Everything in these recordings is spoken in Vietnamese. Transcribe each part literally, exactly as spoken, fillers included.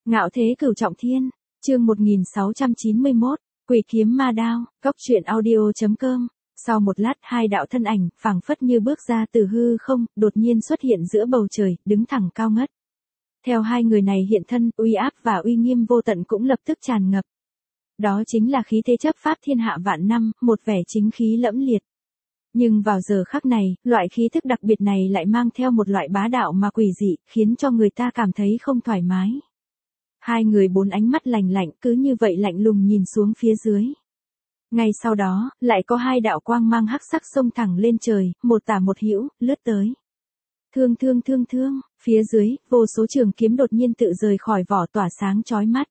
Ngạo thế cửu trọng thiên, chương một nghìn sáu trăm chín mươi mốt, Quỷ kiếm ma đao, cốc truyện audio chấm com. Sau một lát, hai đạo thân ảnh, phảng phất như bước ra từ hư không, đột nhiên xuất hiện giữa bầu trời, đứng thẳng cao ngất. Theo hai người này hiện thân, uy áp và uy nghiêm vô tận cũng lập tức tràn ngập. Đó chính là khí thế chấp pháp thiên hạ vạn năm, một vẻ chính khí lẫm liệt. Nhưng vào giờ khắc này, loại khí thức đặc biệt này lại mang theo một loại bá đạo mà quỷ dị, khiến cho người ta cảm thấy không thoải mái. Hai người bốn ánh mắt lạnh lạnh cứ như vậy lạnh lùng nhìn xuống phía dưới. Ngay sau đó, lại có hai đạo quang mang hắc sắc xông thẳng lên trời, một tả một hữu, lướt tới. Thương thương thương thương, phía dưới, vô số trường kiếm đột nhiên tự rời khỏi vỏ tỏa sáng chói mắt.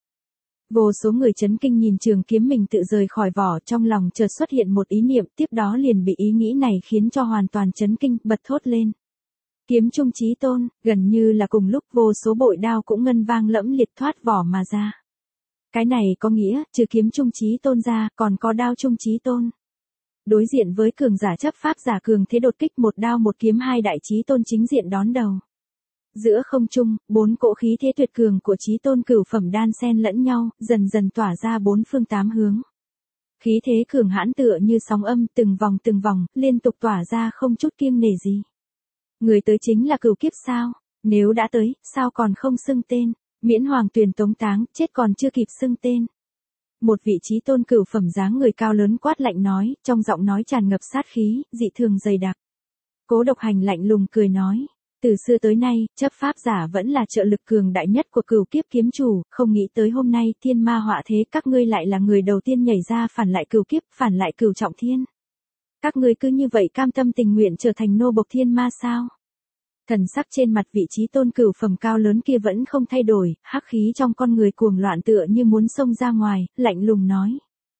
Vô số người chấn kinh nhìn trường kiếm mình tự rời khỏi vỏ, trong lòng chợt xuất hiện một ý niệm, tiếp đó liền bị ý nghĩ này khiến cho hoàn toàn chấn kinh, bật thốt lên. Kiếm trung chí tôn, gần như là cùng lúc vô số bội đao cũng ngân vang lẫm liệt thoát vỏ mà ra. Cái này có nghĩa, trừ kiếm trung chí tôn ra, còn có đao trung chí tôn. Đối diện với cường giả chấp pháp giả cường thế đột kích một đao một kiếm hai đại chí tôn chính diện đón đầu. Giữa không trung, bốn cỗ khí thế tuyệt cường của chí tôn cửu phẩm đan xen lẫn nhau, dần dần tỏa ra bốn phương tám hướng. Khí thế cường hãn tựa như sóng âm, từng vòng từng vòng, liên tục tỏa ra không chút kiêng nể gì. Người tới chính là cửu kiếp sao? Nếu đã tới, sao còn không xưng tên? Miễn hoàng tuyền tống táng, chết còn chưa kịp xưng tên. Một vị chí tôn cửu phẩm dáng người cao lớn quát lạnh nói, trong giọng nói tràn ngập sát khí, dị thường dày đặc. Cố Độc Hành lạnh lùng cười nói, từ xưa tới nay, chấp pháp giả vẫn là trợ lực cường đại nhất của cửu kiếp kiếm chủ, không nghĩ tới hôm nay thiên ma họa thế các ngươi lại là người đầu tiên nhảy ra phản lại cửu kiếp, phản lại cửu trọng thiên. Các ngươi cứ như vậy cam tâm tình nguyện trở thành nô bộc thiên ma sao? Thần sắc trên mặt vị chí tôn cửu phẩm cao lớn kia vẫn không thay đổi, hắc khí trong con người cuồng loạn tựa như muốn xông ra ngoài, lạnh lùng nói.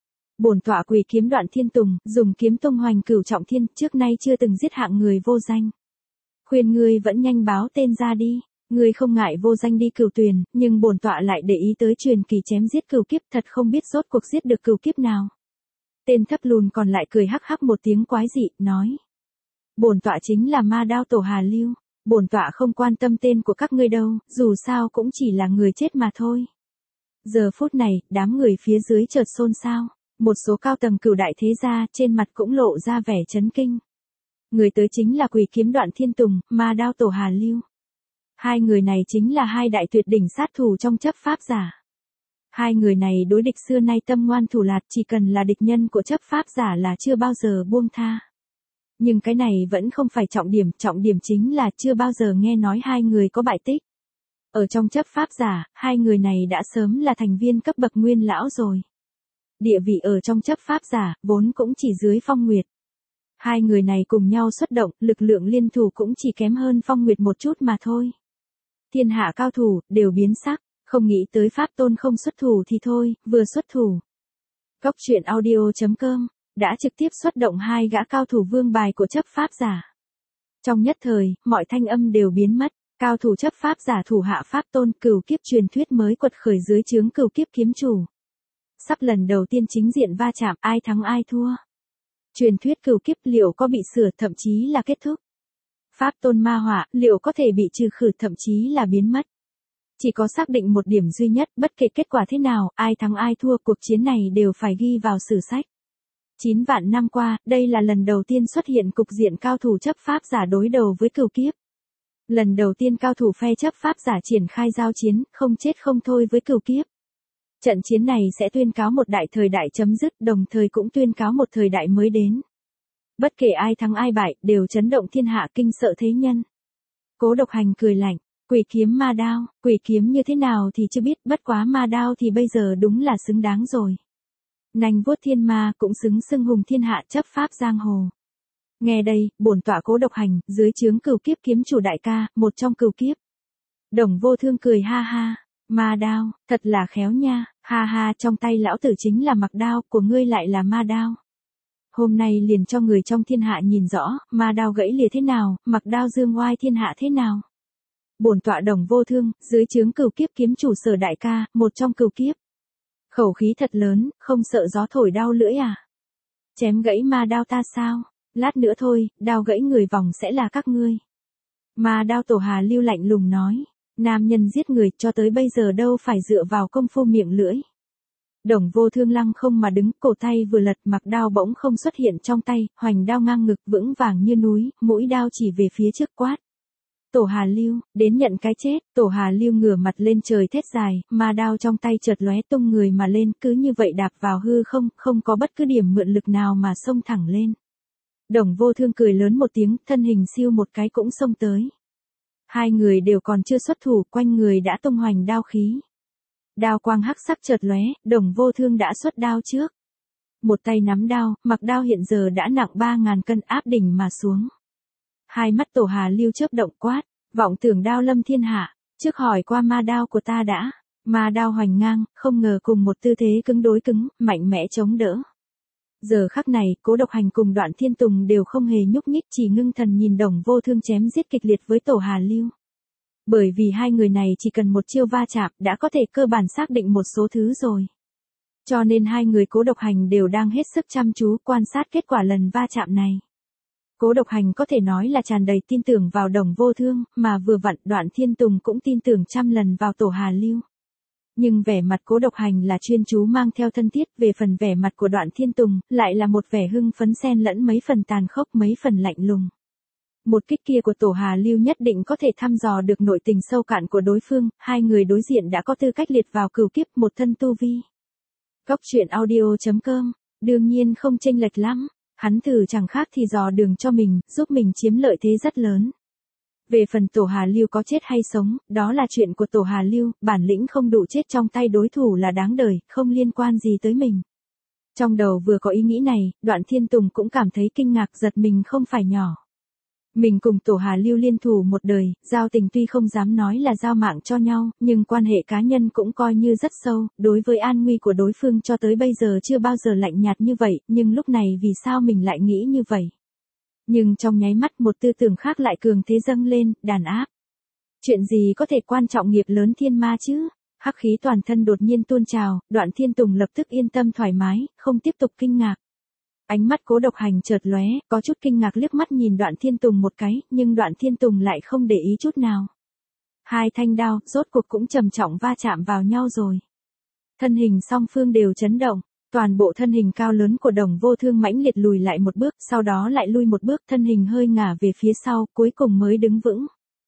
Bổn tọa Quỷ kiếm Đoạn Thiên Tùng, dùng kiếm tung hoành cửu trọng thiên, trước nay chưa từng giết hạng người vô danh. Khuyên ngươi vẫn nhanh báo tên ra đi, ngươi không ngại vô danh đi cửu tuyền, nhưng bổn tọa lại để ý tới truyền kỳ chém giết cửu kiếp, thật không biết rốt cuộc giết được cửu kiếp nào. Tên thấp lùn còn lại cười hắc hắc một tiếng quái dị, nói. Bổn tọa chính là Ma Đao Tổ Hà Lưu, bổn tọa không quan tâm tên của các ngươi đâu, dù sao cũng chỉ là người chết mà thôi. Giờ phút này, đám người phía dưới chợt xôn xao, một số cao tầng cửu đại thế gia trên mặt cũng lộ ra vẻ chấn kinh. Người tới chính là Quỷ kiếm Đoạn Thiên Tùng, Ma Đao Tổ Hà Lưu. Hai người này chính là hai đại tuyệt đỉnh sát thủ trong chấp pháp giả. Hai người này đối địch xưa nay tâm ngoan thủ lạt, chỉ cần là địch nhân của chấp pháp giả là chưa bao giờ buông tha. Nhưng cái này vẫn không phải trọng điểm, trọng điểm chính là chưa bao giờ nghe nói hai người có bại tích. Ở trong chấp pháp giả, hai người này đã sớm là thành viên cấp bậc nguyên lão rồi. Địa vị ở trong chấp pháp giả, vốn cũng chỉ dưới Phong Nguyệt. Hai người này cùng nhau xuất động, lực lượng liên thủ cũng chỉ kém hơn Phong Nguyệt một chút mà thôi. Thiên hạ cao thủ, đều biến sắc, không nghĩ tới pháp tôn không xuất thủ thì thôi, vừa xuất thủ. Cốc truyện audio chấm com đã trực tiếp xuất động hai gã cao thủ vương bài của chấp pháp giả. Trong nhất thời, mọi thanh âm đều biến mất, cao thủ chấp pháp giả thủ hạ pháp tôn cửu kiếp truyền thuyết mới quật khởi dưới trướng cửu kiếp kiếm chủ. Sắp lần đầu tiên chính diện va chạm, ai thắng ai thua. Truyền thuyết cửu kiếp liệu có bị sửa thậm chí là kết thúc. Pháp tôn ma họa liệu có thể bị trừ khử thậm chí là biến mất. Chỉ có xác định một điểm duy nhất, bất kể kết quả thế nào, ai thắng ai thua, cuộc chiến này đều phải ghi vào sử sách. Chín vạn năm qua, đây là lần đầu tiên xuất hiện cục diện cao thủ chấp pháp giả đối đầu với cửu kiếp. Lần đầu tiên cao thủ phe chấp pháp giả triển khai giao chiến, không chết không thôi với cửu kiếp. Trận chiến này sẽ tuyên cáo một đại thời đại chấm dứt, đồng thời cũng tuyên cáo một thời đại mới đến. Bất kể ai thắng ai bại, đều chấn động thiên hạ, kinh sợ thế nhân. Cố Độc Hành cười lạnh, Quỷ kiếm ma đao, quỷ kiếm như thế nào thì chưa biết, bất quá ma đao thì bây giờ đúng là xứng đáng rồi. Nành vuốt thiên ma cũng xứng xưng hùng thiên hạ chấp pháp giang hồ. Nghe đây, bổn tọa Cố Độc Hành, dưới trướng cửu kiếp kiếm chủ đại ca, một trong cửu kiếp. Đồng Vô Thương cười ha ha, ma đao, thật là khéo nha, ha ha, trong tay lão tử chính là mặc đao, của ngươi lại là ma đao. Hôm nay liền cho người trong thiên hạ nhìn rõ, ma đao gãy lìa thế nào, mặc đao dương oai thiên hạ thế nào. Bổn tọa Đồng Vô Thương, dưới trướng cửu kiếp kiếm chủ Sở đại ca, một trong cửu kiếp. Khẩu khí thật lớn, không sợ gió thổi đau lưỡi à? Chém gãy ma đao ta sao? Lát nữa thôi, đao gãy người vòng sẽ là các ngươi. Ma Đao Tổ Hà Lưu lạnh lùng nói, Nam nhân giết người cho tới bây giờ đâu phải dựa vào công phu miệng lưỡi. Đồng Vô Thương lăng không mà đứng, cổ tay vừa lật, mặc đao bỗng không xuất hiện trong tay, hoành đao ngang ngực vững vàng như núi, mũi đao chỉ về phía trước quát. Tổ Hà Lưu, đến nhận cái chết. Tổ Hà Lưu ngửa mặt lên trời thét dài, ma đao trong tay chợt lóe tung người mà lên, cứ như vậy đạp vào hư không, không có bất cứ điểm mượn lực nào mà xông thẳng lên. Đồng Vô Thương cười lớn một tiếng, thân hình siêu một cái cũng xông tới. Hai người đều còn chưa xuất thủ, quanh người đã tung hoành đao khí. Đao quang hắc sắc chợt lóe, Đồng Vô Thương đã xuất đao trước. Một tay nắm đao, mặc đao hiện giờ đã nặng ba ngàn cân áp đỉnh mà xuống. Hai mắt Tổ Hà Lưu chớp động quát, vọng tưởng đao lâm thiên hạ, trước hỏi qua ma đao của ta đã. Ma đao hoành ngang, không ngờ cùng một tư thế cứng đối cứng, mạnh mẽ chống đỡ. Giờ khắc này, Cố Độc Hành cùng Đoạn Thiên Tùng đều không hề nhúc nhích, chỉ ngưng thần nhìn Đồng Vô Thương chém giết kịch liệt với Tổ Hà Lưu. Bởi vì hai người này chỉ cần một chiêu va chạm đã có thể cơ bản xác định một số thứ rồi. Cho nên hai người Cố Độc Hành đều đang hết sức chăm chú quan sát kết quả lần va chạm này. Cố Độc Hành có thể nói là tràn đầy tin tưởng vào Đồng Vô Thương, mà vừa vặn Đoạn Thiên Tùng cũng tin tưởng trăm lần vào Tổ Hà Lưu. Nhưng vẻ mặt Cố Độc Hành là chuyên chú mang theo thân thiết, về phần vẻ mặt của Đoạn Thiên Tùng, lại là một vẻ hưng phấn xen lẫn mấy phần tàn khốc mấy phần lạnh lùng. Một kích kia của Tổ Hà Lưu nhất định có thể thăm dò được nội tình sâu cạn của đối phương, hai người đối diện đã có tư cách liệt vào cửu kiếp một thân tu vi. Góc truyện audio chấm com, đương nhiên không chênh lệch lắm, hắn thử chẳng khác thì dò đường cho mình, giúp mình chiếm lợi thế rất lớn. Về phần Tổ Hà Lưu có chết hay sống, đó là chuyện của Tổ Hà Lưu, bản lĩnh không đủ chết trong tay đối thủ là đáng đời, không liên quan gì tới mình. Trong đầu vừa có ý nghĩ này, Đoạn Thiên Tùng cũng cảm thấy kinh ngạc, giật mình không phải nhỏ. Mình cùng Tổ Hà Lưu liên thủ một đời, giao tình tuy không dám nói là giao mạng cho nhau, nhưng quan hệ cá nhân cũng coi như rất sâu, đối với an nguy của đối phương cho tới bây giờ chưa bao giờ lạnh nhạt như vậy, nhưng lúc này vì sao mình lại nghĩ như vậy? Nhưng trong nháy mắt một tư tưởng khác lại cường thế dâng lên, đàn áp. Chuyện gì có thể quan trọng nghiệp lớn thiên ma chứ? Hắc khí toàn thân đột nhiên tuôn trào, Đoạn Thiên Tùng lập tức yên tâm thoải mái, không tiếp tục kinh ngạc. Ánh mắt Cố Độc Hành chợt lóe, có chút kinh ngạc liếc mắt nhìn Đoạn Thiên Tùng một cái, nhưng Đoạn Thiên Tùng lại không để ý chút nào. Hai thanh đao, rốt cuộc cũng trầm trọng va chạm vào nhau rồi. Thân hình song phương đều chấn động, toàn bộ thân hình cao lớn của Đồng Vô Thương mãnh liệt lùi lại một bước, sau đó lại lui một bước, thân hình hơi ngả về phía sau, cuối cùng mới đứng vững.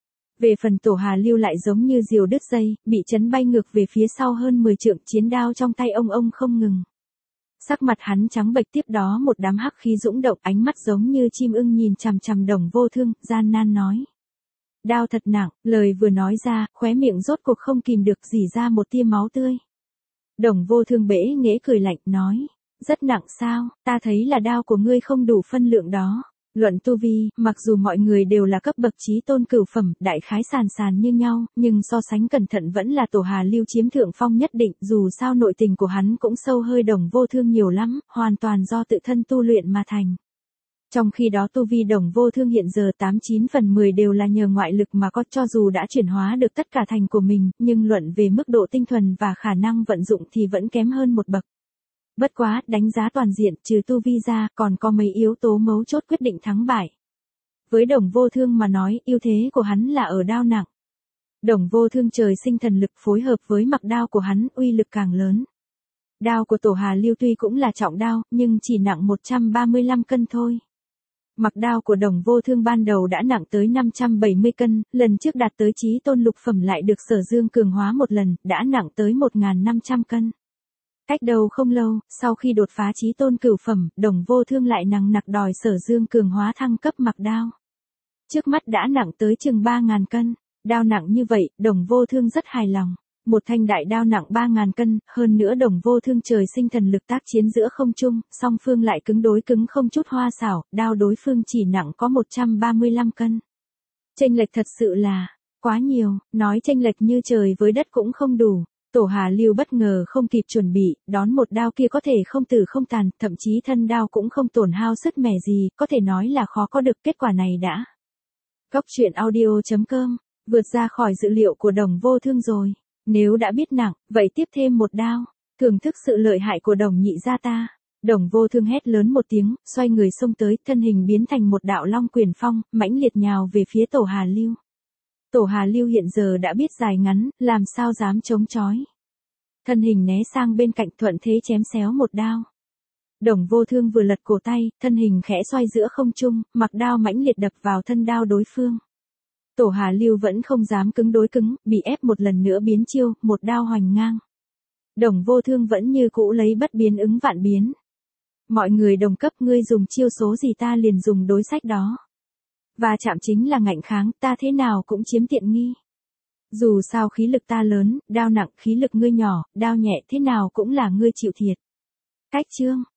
Về phần Tổ Hà Lưu lại giống như diều đứt dây, bị chấn bay ngược về phía sau hơn mười trượng, chiến đao trong tay ông ông không ngừng. Sắc mặt hắn trắng bệch, tiếp đó một đám hắc khí dũng động, ánh mắt giống như chim ưng nhìn chằm chằm Đồng Vô Thương, gian nan nói. Đao thật nặng, lời vừa nói ra, khóe miệng rốt cuộc không kìm được rỉ ra một tia máu tươi. Đồng Vô Thương bẽ nghễ cười lạnh, nói. Rất nặng sao, ta thấy là đao của ngươi không đủ phân lượng đó. Luận tu vi, mặc dù mọi người đều là cấp bậc chí tôn cửu phẩm, đại khái sàn sàn như nhau, nhưng so sánh cẩn thận vẫn là Tổ Hà Lưu chiếm thượng phong nhất định, dù sao nội tình của hắn cũng sâu hơi Đồng Vô Thương nhiều lắm, hoàn toàn do tự thân tu luyện mà thành. Trong khi đó tu vi Đồng Vô Thương hiện giờ tám chín phần mười đều là nhờ ngoại lực mà có, cho dù đã chuyển hóa được tất cả thành của mình, nhưng luận về mức độ tinh thuần và khả năng vận dụng thì vẫn kém hơn một bậc. Bất quá, đánh giá toàn diện, trừ tu vi ra, còn có mấy yếu tố mấu chốt quyết định thắng bại. Với Đồng Vô Thương mà nói, ưu thế của hắn là ở đao nặng. Đồng Vô Thương trời sinh thần lực phối hợp với mặc đao của hắn, uy lực càng lớn. Đao của Tổ Hà Lưu tuy cũng là trọng đao, nhưng chỉ nặng một trăm ba mươi lăm cân thôi. Mặc đao của Đồng Vô Thương ban đầu đã nặng tới năm trăm bảy mươi cân, lần trước đạt tới chí tôn lục phẩm lại được Sở Dương cường hóa một lần, đã nặng tới một nghìn năm trăm cân. Cách đầu không lâu, sau khi đột phá chí tôn cửu phẩm, Đồng Vô Thương lại nặng nặc đòi Sở Dương cường hóa thăng cấp mặc đao. Trước mắt đã nặng tới chừng ba nghìn cân, đao nặng như vậy, Đồng Vô Thương rất hài lòng. Một thanh đại đao nặng ba nghìn cân, hơn nữa Đồng Vô Thương trời sinh thần lực tác chiến giữa không trung, song phương lại cứng đối cứng không chút hoa xảo, đao đối phương chỉ nặng có một trăm ba mươi lăm cân. Chênh lệch thật sự là quá nhiều, nói chênh lệch như trời với đất cũng không đủ. Tổ Hà Lưu bất ngờ không kịp chuẩn bị, đón một đao kia có thể không tử không tàn, thậm chí thân đao cũng không tổn hao sứt mẻ gì, có thể nói là khó có được kết quả này đã. Góc truyện audio chấm com, vượt ra khỏi dự liệu của Đồng Vô Thương rồi. Nếu đã biết nặng, vậy tiếp thêm một đao, thưởng thức sự lợi hại của Đồng nhị gia ta. Đồng Vô Thương hét lớn một tiếng, xoay người xông tới, thân hình biến thành một đạo long quyền phong, mãnh liệt nhào về phía Tổ Hà Lưu. Tổ Hà Lưu hiện giờ đã biết dài ngắn, làm sao dám chống chói. Thân hình né sang bên cạnh thuận thế chém xéo một đao. Đồng Vô Thương vừa lật cổ tay, thân hình khẽ xoay giữa không trung, mặc đao mãnh liệt đập vào thân đao đối phương. Tổ Hà Lưu vẫn không dám cứng đối cứng, bị ép một lần nữa biến chiêu, một đao hoành ngang. Đồng Vô Thương vẫn như cũ lấy bất biến ứng vạn biến. Mọi người đồng cấp, ngươi dùng chiêu số gì ta liền dùng đối sách đó. Và chạm chính là ngạnh kháng, ta thế nào cũng chiếm tiện nghi. Dù sao khí lực ta lớn, đao nặng, khí lực ngươi nhỏ, đao nhẹ thế nào cũng là ngươi chịu thiệt. Cách chương